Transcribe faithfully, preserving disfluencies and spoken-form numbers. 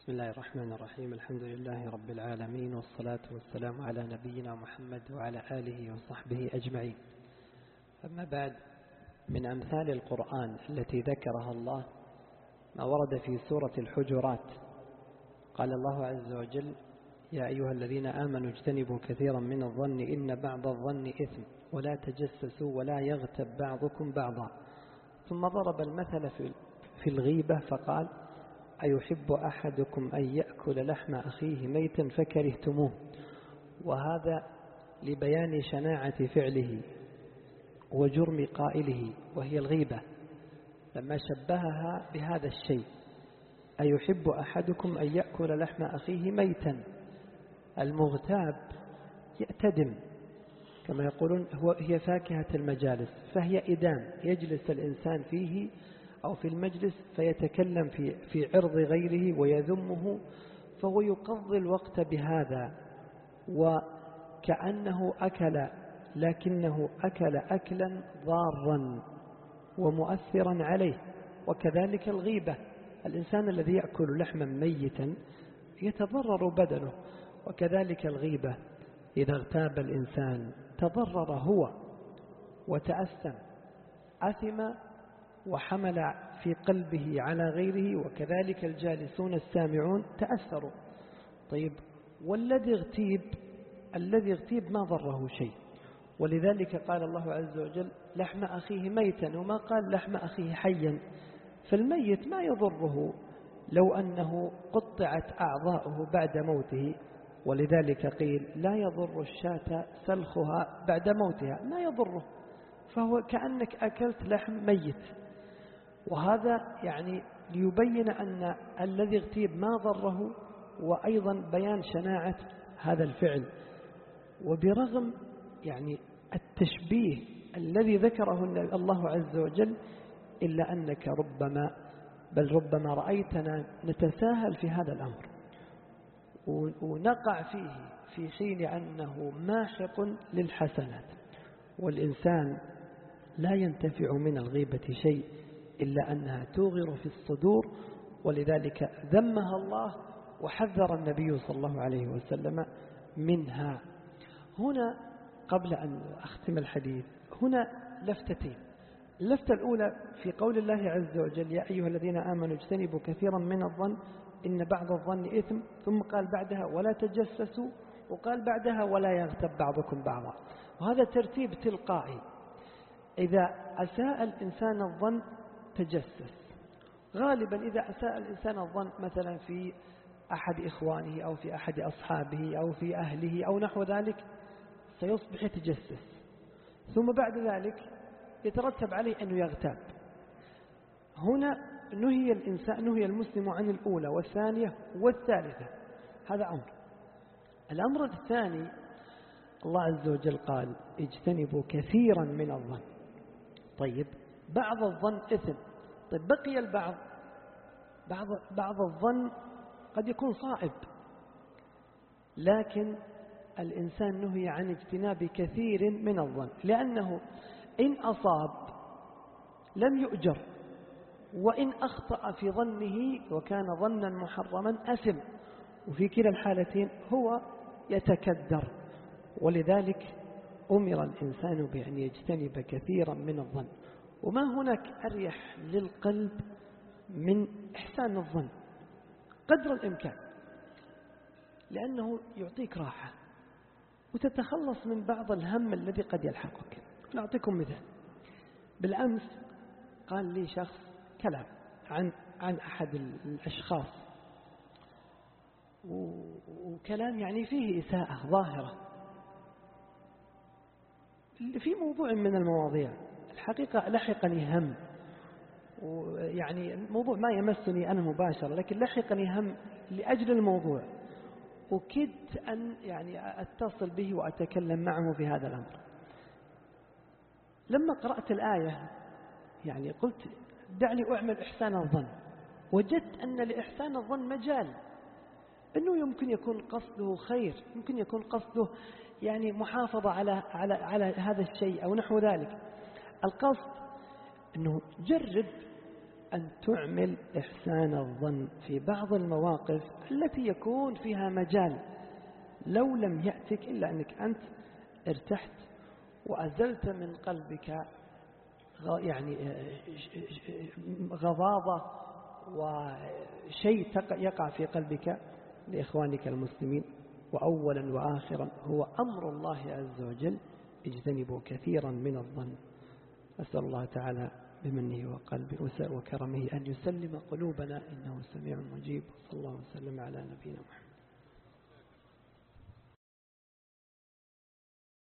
بسم الله الرحمن الرحيم. الحمد لله رب العالمين، والصلاة والسلام على نبينا محمد وعلى آله وصحبه أجمعين. أما بعد، من أمثال القرآن التي ذكرها الله ما ورد في سورة الحجرات. قال الله عز وجل: يا أيها الذين آمنوا اجتنبوا كثيرا من الظن إن بعض الظن إثم ولا تجسسوا ولا يغتب بعضكم بعضا. ثم ضرب المثل في الغيبة فقال: أيحب أحدكم أن يأكل لحم أخيه ميتا فكرهتموه. وهذا لبيان شناعة فعله وجرم قائله، وهي الغيبة، لما شبهها بهذا الشيء: أيحب أحدكم أن يأكل لحم أخيه ميتا. المغتاب يأتدم كما يقولون، هو هي فاكهة المجالس، فهي إدام يجلس الإنسان فيه أو في المجلس فيتكلم في في عرض غيره ويذمه، فهو يقضي الوقت بهذا وكأنه أكل، لكنه أكل أكلا ضارا ومؤثرا عليه. وكذلك الغيبة، الإنسان الذي يأكل لحما ميتا يتضرر بدنه، وكذلك الغيبة إذا اغتاب الإنسان تضرر هو وتأثم، أثم وحمل في قلبه على غيره، وكذلك الجالسون السامعون تأثروا. طيب، والذي اغتيب الذي اغتيب ما ضره شيء، ولذلك قال الله عز وجل: لحم أخيه ميتا، وما قال لحم أخيه حيا. فالميت ما يضره لو أنه قطعت أعضاؤه بعد موته، ولذلك قيل: لا يضر الشاة سلخها بعد موتها، ما يضره، فهو كأنك أكلت لحم ميت. وهذا يعني ليبين أن الذي اغتيب ما ضره، وأيضا بيان شناعة هذا الفعل. وبرغم يعني التشبيه الذي ذكره الله عز وجل، إلا أنك ربما بل ربما رأيتنا نتساهل في هذا الأمر ونقع فيه في حين أنه ماحق للحسنات، والإنسان لا ينتفع من الغيبة شيء إلا أنها توغر في الصدور، ولذلك ذمها الله وحذر النبي صلى الله عليه وسلم منها. هنا قبل أن أختم الحديث، هنا لفتتين. اللفتة الأولى في قول الله عز وجل: يا أيها الذين آمنوا اجتنبوا كثيرا من الظن إن بعض الظن إثم، ثم قال بعدها: ولا تجسسوا، وقال بعدها: ولا يغتب بعضكم بعضا. وهذا ترتيب تلقائي. إذا أساء الإنسان الظن تجسس. غالبا إذا أساء الإنسان الظن مثلا في أحد إخوانه أو في أحد أصحابه أو في أهله أو نحو ذلك سيصبح يتجسس، ثم بعد ذلك يترتب عليه أنه يغتاب. هنا نهي الإنسان نهي المسلم عن الأولى والثانية والثالثة، هذا أمر. الأمر الثاني، الله عز وجل قال: اجتنبوا كثيرا من الظن. طيب، بعض الظن إثم. طيب، بقي البعض، بعض, بعض الظن قد يكون صائب، لكن الإنسان نهي عن اجتناب كثير من الظن، لأنه إن أصاب لم يؤجر، وإن أخطأ في ظنه وكان ظنا محرما أثم، وفي كلا الحالتين هو يتكدر. ولذلك أمر الإنسان بأن يجتنب كثيرا من الظن. وما هناك أريح للقلب من إحسان الظن قدر الإمكان، لأنه يعطيك راحة وتتخلص من بعض الهم الذي قد يلحقك. نعطيكم مثال. بالأمس قال لي شخص كلام عن عن أحد الأشخاص، وكلام يعني فيه إساءة ظاهرة في موضوع من المواضيع. الحقيقة لحقني هم، ويعني الموضوع ما يمسني أنا مباشرة، لكن لحقني هم لأجل الموضوع، وكدت أن يعني أتصل به وأتكلم معه في هذا الأمر. لما قرأت الآية يعني قلت: دعني أعمل إحسان الظن. وجدت أن لإحسان الظن مجال، أنه يمكن يكون قصده خير، يمكن يكون قصده يعني محافظة على على على هذا الشيء أو نحو ذلك. القصد أنه جرب أن تعمل إحسان الظن في بعض المواقف التي يكون فيها مجال لو لم يأتك إلا أنك أنت ارتحت وأزلت من قلبك يعني غضاضة وشيء يقع في قلبك لإخوانك المسلمين. وأولا وآخرا هو أمر الله عز وجل: اجتنبوا كثيرا من الظن. أسأل الله تعالى بمنه وقلبه وكرمه أن يسلم قلوبنا إنه سميع مجيب. صلى الله وسلم على نبينا محمد.